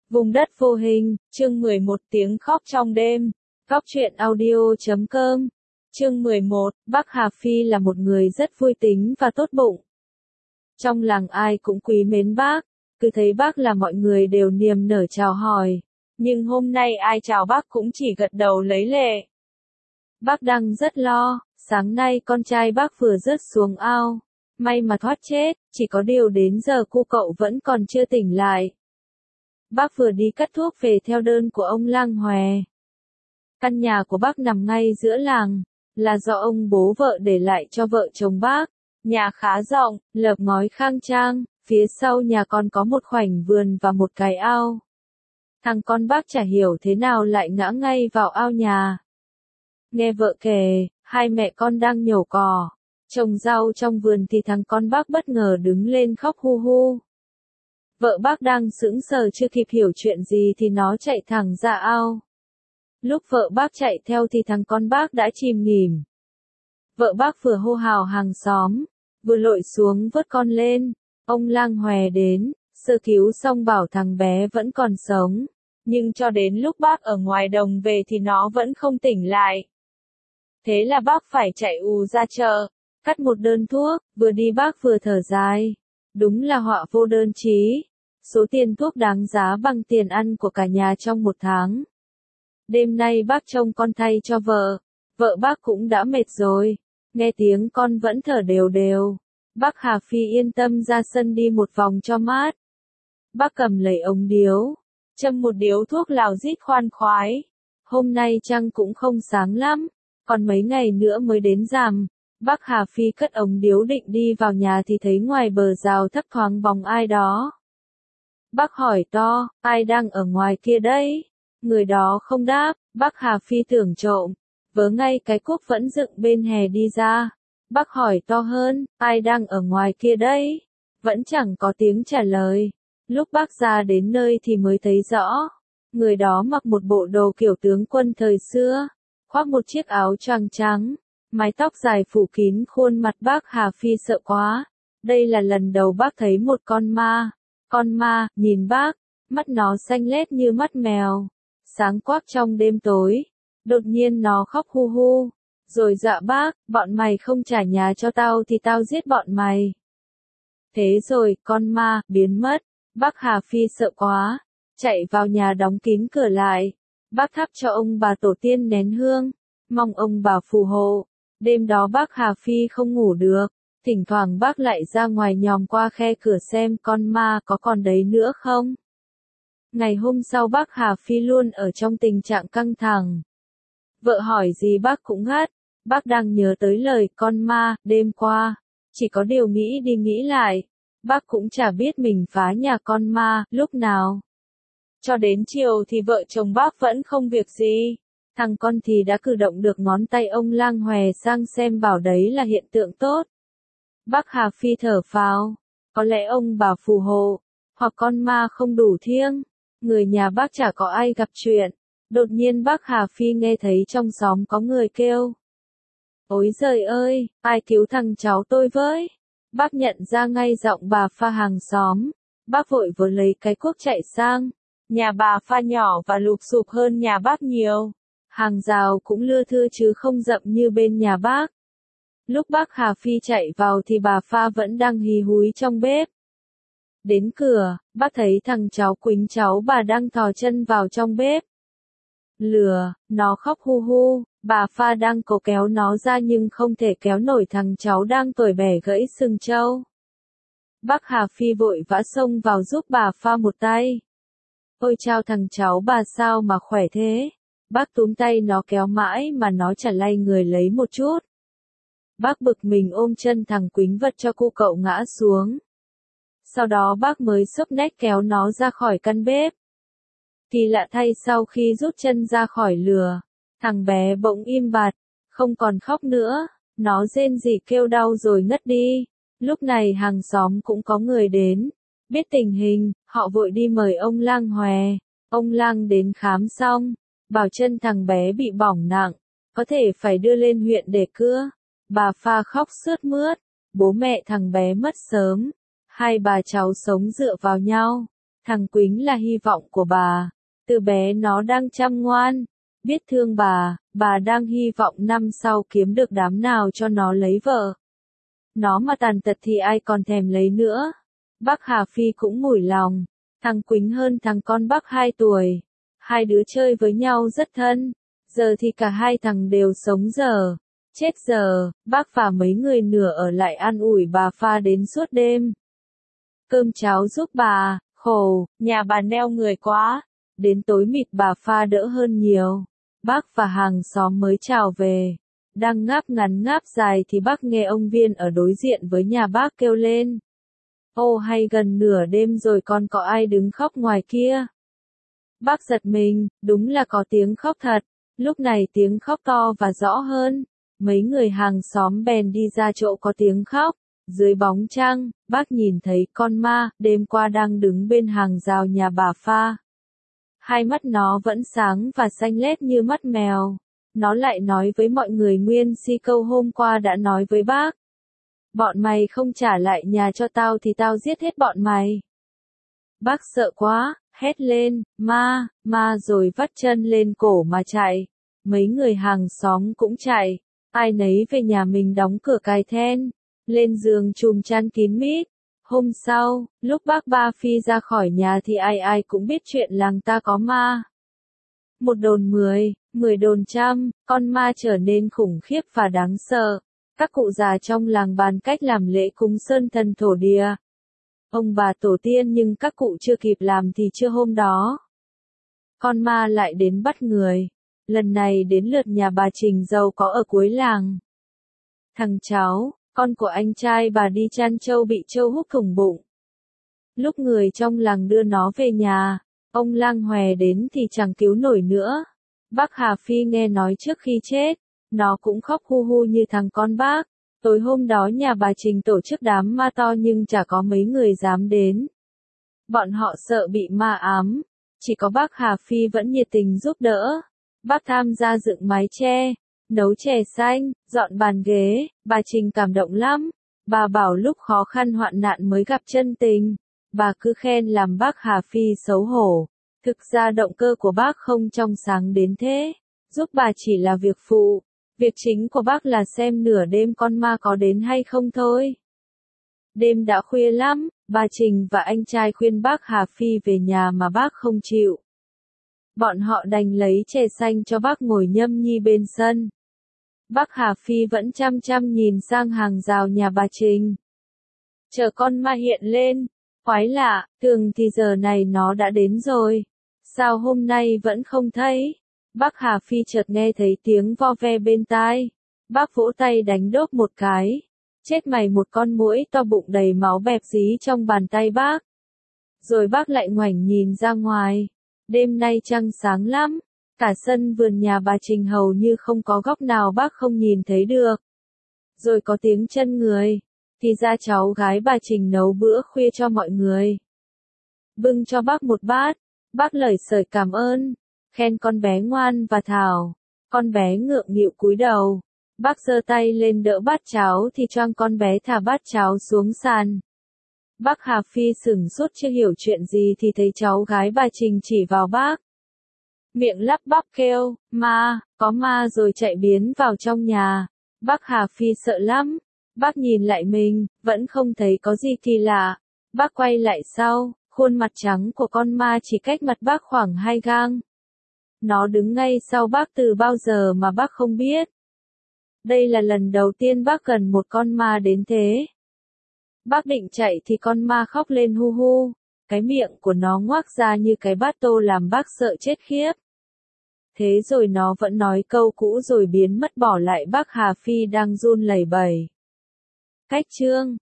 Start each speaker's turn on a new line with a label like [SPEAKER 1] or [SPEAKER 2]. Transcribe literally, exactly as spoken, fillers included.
[SPEAKER 1] Vùng đất vô hình, chương mười một tiếng khóc trong đêm. Góc truyện audio chấm com. Chương mười một, bác Hà Phi là một người rất vui tính và tốt bụng. Trong làng ai cũng quý mến bác, cứ thấy bác là mọi người đều niềm nở chào hỏi. Nhưng hôm nay ai chào bác cũng chỉ gật đầu lấy lệ. Bác đang rất lo, sáng nay con trai bác vừa rớt xuống ao. May mà thoát chết, chỉ có điều đến giờ cô cậu vẫn còn chưa tỉnh lại. Bác vừa đi cắt thuốc về theo đơn của ông Lang Hòe. Căn nhà của bác nằm ngay giữa làng, là do ông bố vợ để lại cho vợ chồng bác. Nhà khá rộng, lợp ngói khang trang, phía sau nhà còn có một khoảnh vườn và một cái ao. Thằng con bác chả hiểu thế nào lại ngã ngay vào ao nhà. Nghe vợ kể, hai mẹ con đang nhổ cỏ, trồng rau trong vườn thì thằng con bác bất ngờ đứng lên khóc hu hu. Vợ bác đang sững sờ chưa kịp hiểu chuyện gì thì nó chạy thẳng ra ao. Lúc vợ bác chạy theo thì thằng con bác đã chìm nghỉm. Vợ bác vừa hô hào hàng xóm, vừa lội xuống vớt con lên. Ông Lang Hòe đến, sơ cứu xong bảo thằng bé vẫn còn sống. Nhưng cho đến lúc bác ở ngoài đồng về thì nó vẫn không tỉnh lại. Thế là bác phải chạy ù ra chợ, cắt một đơn thuốc, vừa đi bác vừa thở dài. Đúng là họa vô đơn chí. Số tiền thuốc đáng giá bằng tiền ăn của cả nhà trong một tháng. Đêm nay bác trông con thay cho vợ. Vợ bác cũng đã mệt rồi. Nghe tiếng con vẫn thở đều đều. Bác Hà Phi yên tâm ra sân đi một vòng cho mát. Bác cầm lấy ống điếu, châm một điếu thuốc lào rít khoan khoái. Hôm nay trăng cũng không sáng lắm, còn mấy ngày nữa mới đến rằm. Bác Hà Phi cất ống điếu định đi vào nhà thì thấy ngoài bờ rào thấp thoáng bóng ai đó. Bác hỏi to, ai đang ở ngoài kia đấy? Người đó không đáp, bác Hà Phi tưởng trộm, vớ ngay cái cuốc vẫn dựng bên hè đi ra. Bác hỏi to hơn, ai đang ở ngoài kia đấy? Vẫn chẳng có tiếng trả lời. Lúc bác ra đến nơi thì mới thấy rõ. Người đó mặc một bộ đồ kiểu tướng quân thời xưa, khoác một chiếc áo choàng trắng, mái tóc dài phủ kín khuôn mặt. Bác Hà Phi sợ quá. Đây là lần đầu bác thấy một con ma. Con ma, nhìn bác, mắt nó xanh lét như mắt mèo, sáng quắc trong đêm tối. Đột nhiên nó khóc hu hu, rồi dạ bác, bọn mày không trả nhà cho tao thì tao giết bọn mày. Thế rồi, con ma, biến mất. Bác Hà Phi sợ quá, chạy vào nhà đóng kín cửa lại. Bác thắp cho ông bà tổ tiên nén hương, mong ông bà phù hộ. Đêm đó bác Hà Phi không ngủ được. Thỉnh thoảng bác lại ra ngoài nhòm qua khe cửa xem con ma có còn đấy nữa không. Ngày hôm sau bác Hà Phi luôn ở trong tình trạng căng thẳng. Vợ hỏi gì bác cũng ngắt. Bác đang nhớ tới lời con ma đêm qua. Chỉ có điều nghĩ đi nghĩ lại. Bác cũng chả biết mình phá nhà con ma lúc nào. Cho đến chiều thì vợ chồng bác vẫn không việc gì. Thằng con thì đã cử động được ngón tay ông Lang Hòe sang xem bảo đấy là hiện tượng tốt. Bác Hà Phi thở phào, có lẽ ông bà phù hộ, hoặc con ma không đủ thiêng, người nhà bác chả có ai gặp chuyện. Đột nhiên bác Hà Phi nghe thấy trong xóm có người kêu. Ôi giời ơi, ai cứu thằng cháu tôi với? Bác nhận ra ngay giọng bà Pha hàng xóm, bác vội vừa lấy cái cuốc chạy sang. Nhà bà Pha nhỏ và lụp xụp hơn nhà bác nhiều, hàng rào cũng lưa thưa chứ không rậm như bên nhà bác. Lúc bác Hà Phi chạy vào thì bà Pha vẫn đang hí húi trong bếp. Đến cửa, bác thấy thằng cháu Quýnh cháu bà đang thò chân vào trong bếp. Lừa, nó khóc hu hu, bà Pha đang cố kéo nó ra nhưng không thể kéo nổi thằng cháu đang tuổi bẻ gãy sừng trâu. Bác Hà Phi vội vã xông vào giúp bà Pha một tay. Ôi chao thằng cháu bà sao mà khỏe thế? Bác túm tay nó kéo mãi mà nó chả lay người lấy một chút. Bác bực mình ôm chân thằng Quýnh vật cho cô cậu ngã xuống. Sau đó bác mới xốc nách kéo nó ra khỏi căn bếp. Kỳ lạ thay sau khi rút chân ra khỏi lửa, thằng bé bỗng im bặt, không còn khóc nữa, nó rên rỉ kêu đau rồi ngất đi. Lúc này hàng xóm cũng có người đến, biết tình hình, họ vội đi mời ông Lang Hòe. Ông Lang đến khám xong, bảo chân thằng bé bị bỏng nặng, có thể phải đưa lên huyện để cưa. Bà Pha khóc sướt mướt, bố mẹ thằng bé mất sớm, hai bà cháu sống dựa vào nhau. Thằng Quýnh là hy vọng của bà. Từ bé nó đang chăm ngoan, biết thương bà, bà đang hy vọng năm sau kiếm được đám nào cho nó lấy vợ. Nó mà tàn tật thì ai còn thèm lấy nữa. Bác Hà Phi cũng mủi lòng, thằng Quýnh hơn thằng con bác hai tuổi. Hai đứa chơi với nhau rất thân, giờ thì cả hai thằng đều sống dở. Chết giờ, bác và mấy người nửa ở lại an ủi bà pha đến suốt đêm. Cơm cháo giúp bà, khổ, nhà bà neo người quá. Đến tối mịt bà pha đỡ hơn nhiều. Bác và hàng xóm mới chào về. Đang ngáp ngắn ngáp dài thì bác nghe ông Viên ở đối diện với nhà bác kêu lên. Ô hay gần nửa đêm rồi còn có ai đứng khóc ngoài kia? Bác giật mình, đúng là có tiếng khóc thật. Lúc này tiếng khóc to và rõ hơn. Mấy người hàng xóm bèn đi ra chỗ có tiếng khóc. Dưới bóng trăng, bác nhìn thấy con ma, đêm qua đang đứng bên hàng rào nhà bà pha. Hai mắt nó vẫn sáng và xanh lét như mắt mèo. Nó lại nói với mọi người nguyên si câu hôm qua đã nói với bác. Bọn mày không trả lại nhà cho tao thì tao giết hết bọn mày. Bác sợ quá, hét lên, ma, ma rồi vắt chân lên cổ mà chạy. Mấy người hàng xóm cũng chạy, ai nấy về nhà mình đóng cửa cài then, lên giường chùm chăn kín mít. Hôm sau, lúc bác Ba Phi ra khỏi nhà thì ai ai cũng biết chuyện làng ta có ma. Một đồn mười, mười đồn trăm, con ma trở nên khủng khiếp và đáng sợ. Các cụ già trong làng bàn cách làm lễ cúng sơn thần thổ địa. Ông bà tổ tiên nhưng các cụ chưa kịp làm thì trưa hôm đó. Con ma lại đến bắt người. Lần này đến lượt nhà bà Trình giàu có ở cuối làng. Thằng cháu, con của anh trai bà đi chăn trâu bị trâu húc thủng bụng. Lúc người trong làng đưa nó về nhà, ông lang hòe đến thì chẳng cứu nổi nữa. Bác Hà Phi nghe nói trước khi chết, nó cũng khóc hu hu như thằng con bác. Tối hôm đó nhà bà Trình tổ chức đám ma to nhưng chả có mấy người dám đến. Bọn họ sợ bị ma ám, chỉ có bác Hà Phi vẫn nhiệt tình giúp đỡ. Bác tham gia dựng mái che, nấu chè xanh, dọn bàn ghế, bà Trình cảm động lắm. Bà bảo lúc khó khăn hoạn nạn mới gặp chân tình. Bà cứ khen làm bác Hà Phi xấu hổ. Thực ra động cơ của bác không trong sáng đến thế. Giúp bà chỉ là việc phụ. Việc chính của bác là xem nửa đêm con ma có đến hay không thôi. Đêm đã khuya lắm, bà Trình và anh trai khuyên bác Hà Phi về nhà mà bác không chịu. Bọn họ đành lấy chè xanh cho bác ngồi nhâm nhi bên sân. Bác Hà Phi vẫn chăm chăm nhìn sang hàng rào nhà bà Trình. Chờ con ma hiện lên, quái lạ, thường thì giờ này nó đã đến rồi. Sao hôm nay vẫn không thấy? Bác Hà Phi chợt nghe thấy tiếng vo ve bên tai. Bác vỗ tay đánh đốp một cái. Chết mày, một con muỗi to bụng đầy máu bẹp dí trong bàn tay bác. Rồi bác lại ngoảnh nhìn ra ngoài. Đêm nay trăng sáng lắm. Cả sân vườn nhà bà Trình hầu như không có góc nào bác không nhìn thấy được. Rồi có tiếng chân người. Thì ra cháu gái bà Trình nấu bữa khuya cho mọi người. Bưng cho bác một bát. Bác lời sởi cảm ơn. Khen con bé ngoan và thảo. Con bé ngượng nghịu cúi đầu. Bác giơ tay lên đỡ bát cháo thì choang con bé thả bát cháo xuống sàn. Bác Hà Phi sửng sốt chưa hiểu chuyện gì thì thấy cháu gái bà Trình chỉ vào bác. Miệng lắp bắp kêu, ma, có ma, rồi chạy biến vào trong nhà. Bác Hà Phi sợ lắm. Bác nhìn lại mình, vẫn không thấy có gì kỳ lạ. Bác quay lại sau, khuôn mặt trắng của con ma chỉ cách mặt bác khoảng hai gang. Nó đứng ngay sau bác từ bao giờ mà bác không biết. Đây là lần đầu tiên bác gần một con ma đến thế. Bác định chạy thì con ma khóc lên hu hu. Cái miệng của nó ngoác ra như cái bát tô làm bác sợ chết khiếp. Thế rồi nó vẫn nói câu cũ rồi biến mất bỏ lại bác Hà Phi đang run lẩy bẩy. Cách chương